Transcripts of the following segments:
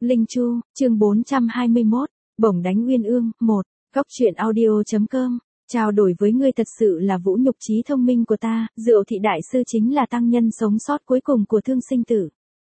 Linh Chu, chương 421, Bổng đánh Uyên Ương, 1, Góc truyện audio.com. Trao đổi với ngươi thật sự là vũ nhục trí thông minh của ta, Diệu Thị Đại Sư chính là tăng nhân sống sót cuối cùng của thương sinh tử.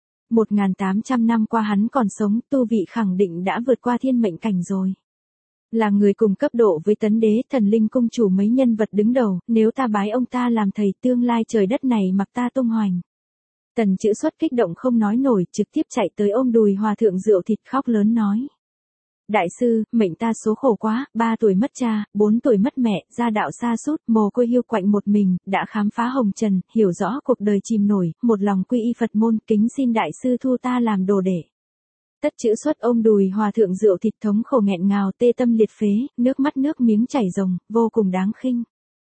1.800 năm qua hắn còn sống, tu vị khẳng định đã vượt qua thiên mệnh cảnh rồi. Là người cùng cấp độ với Tấn Đế, Thần Linh Cung chủ mấy nhân vật đứng đầu, nếu ta bái ông ta làm thầy tương lai trời đất này mặc ta tung hoành. Tần Chữ Xuất kích động không nói nổi, trực tiếp chạy tới ôm đùi Hòa thượng Diệu Thịt khóc lớn nói. Đại sư, mệnh ta số khổ quá, 3 tuổi mất cha, 4 tuổi mất mẹ, gia đạo sa sút, mồ côi hiu quạnh một mình, đã khám phá hồng trần, hiểu rõ cuộc đời chìm nổi, một lòng quy y Phật môn, kính xin đại sư thu ta làm đồ đệ. Tất Chữ Xuất ôm đùi Hòa thượng Diệu Thịt thống khổ nghẹn ngào, tê tâm liệt phế, nước mắt nước miếng chảy ròng, vô cùng đáng khinh.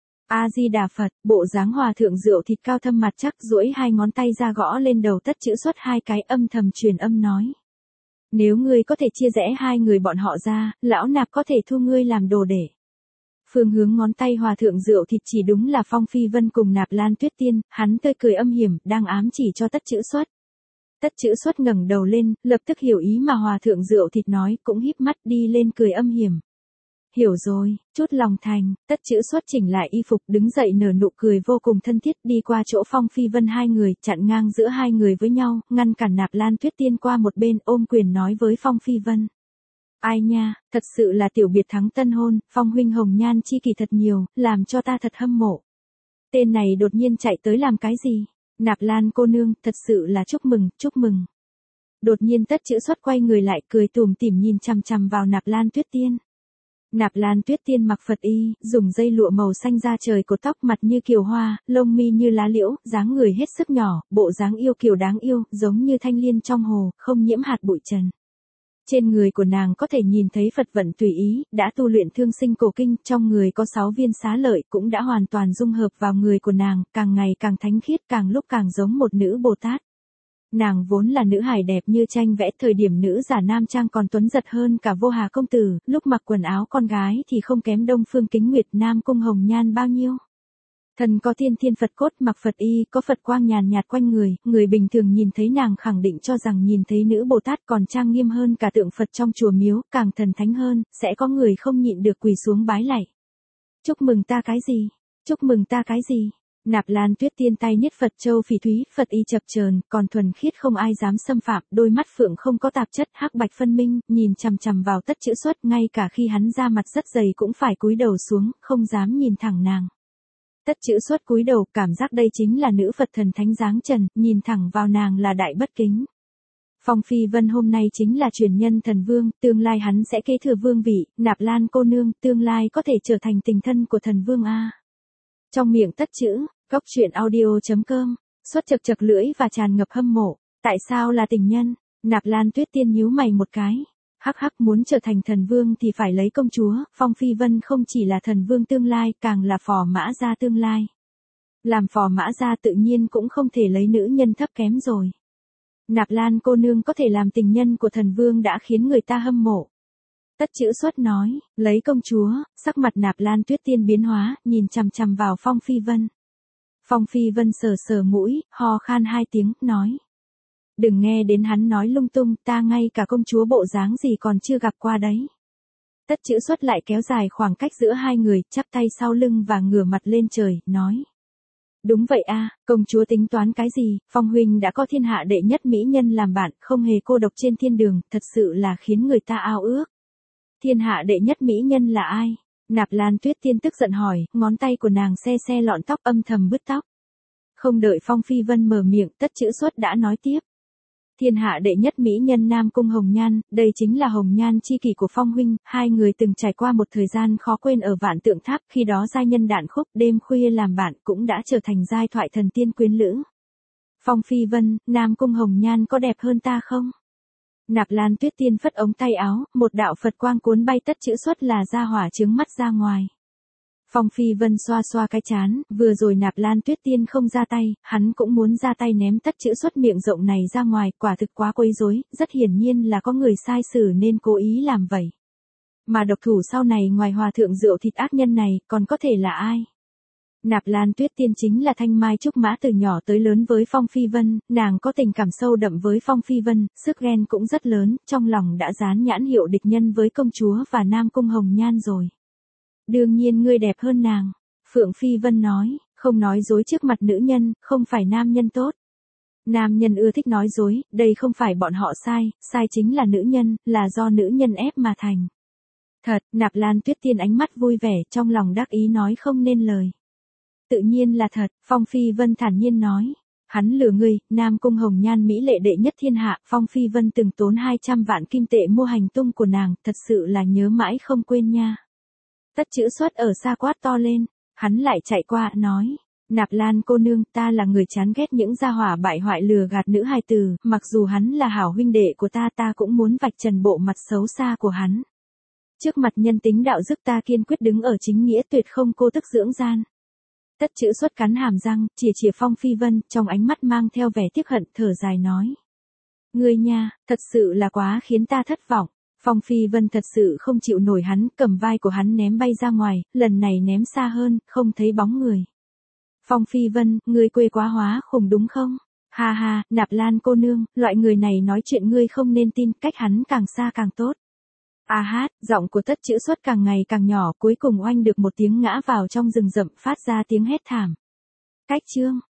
A Di Đà Phật, bộ dáng Hòa thượng Diệu Thịt cao thâm mặt chắc, duỗi 2 ngón tay ra gõ lên đầu Tất Chữ Xuất 2 cái, âm thầm truyền âm nói. Nếu ngươi có thể chia rẽ 2 người bọn họ ra, lão nạp có thể thu ngươi làm đồ đệ. Phương hướng ngón tay Hòa thượng Diệu Thịt chỉ đúng là Phong Phi Vân cùng Nạp Lan Tuyết Tiên, hắn tươi cười âm hiểm, đang ám chỉ cho Tất Chữ Xuất. Tất Chữ Xuất ngẩng đầu lên, lập tức hiểu ý mà Hòa thượng Diệu Thịt nói, cũng híp mắt đi lên cười âm hiểm. Hiểu rồi, chút lòng thành, Tất Chữ Xuất chỉnh lại y phục, đứng dậy nở nụ cười vô cùng thân thiết, đi qua chỗ Phong Phi Vân 2 người, chặn ngang giữa 2 người với nhau, ngăn cản Nạp Lan Tuyết Tiên qua một bên, ôm quyền nói với Phong Phi Vân. Ai nha, thật sự là tiểu biệt thắng tân hôn, Phong huynh hồng nhan chi kỳ thật nhiều, làm cho ta thật hâm mộ. Tên này đột nhiên chạy tới làm cái gì? Nạp Lan cô nương, thật sự là chúc mừng, chúc mừng. Đột nhiên Tất Chữ Xuất quay người lại, cười tủm tỉm nhìn chằm chằm vào Nạp Lan Tuyết Tiên. Nạp Lan Tuyết Tiên mặc Phật y, dùng dây lụa màu xanh da trời cột tóc, mặt như kiều hoa, lông mi như lá liễu, dáng người hết sức nhỏ, bộ dáng yêu kiều đáng yêu, giống như thanh liên trong hồ, không nhiễm hạt bụi trần. Trên người của nàng có thể nhìn thấy Phật vận tùy ý, đã tu luyện thương sinh cổ kinh, trong người có 6 viên xá lợi cũng đã hoàn toàn dung hợp vào người của nàng, càng ngày càng thánh khiết, càng lúc càng giống một nữ Bồ Tát. Nàng vốn là nữ hài đẹp như tranh vẽ, thời điểm nữ giả nam trang còn tuấn giật hơn cả Vô Hà công tử, lúc mặc quần áo con gái thì không kém Đông Phương Kính Nguyệt, Nam Cung hồng nhan bao nhiêu. Thần có thiên thiên Phật cốt, mặc Phật y, có Phật quang nhàn nhạt quanh người, người bình thường nhìn thấy nàng khẳng định cho rằng nhìn thấy nữ Bồ Tát còn trang nghiêm hơn cả tượng Phật trong chùa miếu, càng thần thánh hơn, sẽ có người không nhịn được quỳ xuống bái lạy. Chúc mừng ta cái gì? Chúc mừng ta cái gì? Nạp Lan Tuyết Tiên tay niết Phật châu phỉ thúy, Phật y chập chờn, còn thuần khiết không ai dám xâm phạm, đôi mắt phượng không có tạp chất, hắc bạch phân minh, nhìn chằm chằm vào Tất Chữ Xuất, ngay cả khi hắn ra mặt rất dày cũng phải cúi đầu xuống, không dám nhìn thẳng nàng. Tất Chữ Xuất cúi đầu, cảm giác đây chính là nữ Phật thần thánh dáng trần, nhìn thẳng vào nàng là đại bất kính. Phong Phi Vân hôm nay chính là truyền nhân thần vương, tương lai hắn sẽ kế thừa vương vị, Nạp Lan cô nương, tương lai có thể trở thành tình thân của thần vương a. Trong miệng Tất Chữ, Góc truyện audio.com, Xuất chật chật lưỡi và tràn ngập hâm mộ, tại sao là tình nhân? Nạp Lan Tuyết Tiên nhíu mày một cái. Hắc hắc, muốn trở thành thần vương thì phải lấy công chúa, Phong Phi Vân không chỉ là thần vương tương lai, càng là phò mã gia tương lai. Làm phò mã gia tự nhiên cũng không thể lấy nữ nhân thấp kém rồi. Nạp Lan cô nương có thể làm tình nhân của thần vương đã khiến người ta hâm mộ. Tất Chữ Xuất nói, lấy công chúa, sắc mặt Nạp Lan Tuyết Tiên biến hóa, nhìn chằm chằm vào Phong Phi Vân. Phong Phi Vân sờ sờ mũi, ho khan 2 tiếng, nói. Đừng nghe đến hắn nói lung tung, ta ngay cả công chúa bộ dáng gì còn chưa gặp qua đấy. Tất Chữ Xuất lại kéo dài khoảng cách giữa 2 người, chắp tay sau lưng và ngửa mặt lên trời, nói. Đúng vậy a, công chúa tính toán cái gì, Phong huynh đã có thiên hạ đệ nhất mỹ nhân làm bạn, không hề cô độc trên thiên đường, thật sự là khiến người ta ao ước. Thiên hạ đệ nhất mỹ nhân là ai? Nạp Lan Tuyết Tiên tức giận hỏi, ngón tay của nàng xe xe lọn tóc, âm thầm bứt tóc. Không đợi Phong Phi Vân mở miệng, Tất Chữ Xuất đã nói tiếp. Thiên hạ đệ nhất mỹ nhân Nam Cung hồng nhan, đây chính là hồng nhan chi kỷ của Phong huynh, 2 người từng trải qua một thời gian khó quên ở Vạn Tượng Tháp, khi đó giai nhân đạn khúc, đêm khuya làm bạn cũng đã trở thành giai thoại thần tiên quyến lữ. Phong Phi Vân, Nam Cung hồng nhan có đẹp hơn ta không? Nạp Lan Tuyết Tiên phất ống tay áo, một đạo Phật quang cuốn bay Tất Chữ Xuất là ra hỏa trướng mắt ra ngoài. Phong Phi Vân xoa xoa cái chán, vừa rồi Nạp Lan Tuyết Tiên không ra tay, hắn cũng muốn ra tay ném Tất Chữ Xuất miệng rộng này ra ngoài, quả thực quá quấy rối, rất hiển nhiên là có người sai xử nên cố ý làm vậy. Mà độc thủ sau này ngoài Hòa thượng Diệu Thịt ác nhân này, còn có thể là ai? Nạp Lan Tuyết Tiên chính là thanh mai trúc mã từ nhỏ tới lớn với Phong Phi Vân, nàng có tình cảm sâu đậm với Phong Phi Vân, sức ghen cũng rất lớn, trong lòng đã dán nhãn hiệu địch nhân với công chúa và Nam Cung Hồng Nhan rồi. Đương nhiên ngươi đẹp hơn nàng. Phượng Phi Vân nói, không nói dối trước mặt nữ nhân, không phải nam nhân tốt. Nam nhân ưa thích nói dối, đây không phải bọn họ sai, sai chính là nữ nhân, là do nữ nhân ép mà thành. Thật, Nạp Lan Tuyết Tiên ánh mắt vui vẻ, trong lòng đắc ý nói không nên lời. Tự nhiên là thật, Phong Phi Vân thản nhiên nói. Hắn lừa ngươi, Nam Cung Hồng Nhan mỹ lệ đệ nhất thiên hạ, Phong Phi Vân từng tốn 200 vạn kim tệ mua hành tung của nàng, thật sự là nhớ mãi không quên nha. Tất chữ xuất ở xa quát to lên, hắn lại chạy qua, nói. Nạp Lan cô nương, ta là người chán ghét những gia hỏa bại hoại lừa gạt nữ hài tử, mặc dù hắn là hảo huynh đệ của ta cũng muốn vạch trần bộ mặt xấu xa của hắn. Trước mặt nhân tính đạo đức ta kiên quyết đứng ở chính nghĩa tuyệt không cô tức dưỡng gian. Tất chữ xuất cắn hàm răng, chìa Phong Phi Vân, trong ánh mắt mang theo vẻ tiếc hận, thở dài nói. Ngươi nha, thật sự là quá khiến ta thất vọng. Phong Phi Vân thật sự không chịu nổi hắn, cầm vai của hắn ném bay ra ngoài, lần này ném xa hơn, không thấy bóng người. Phong Phi Vân, ngươi quê quá hóa khủng đúng không? Ha ha, Nạp Lan cô nương, loại người này nói chuyện ngươi không nên tin, cách hắn càng xa càng tốt. A hát, giọng của tất chữ xuất càng ngày càng nhỏ, cuối cùng oanh được một tiếng ngã vào trong rừng rậm, phát ra tiếng hét thảm. Cách chương.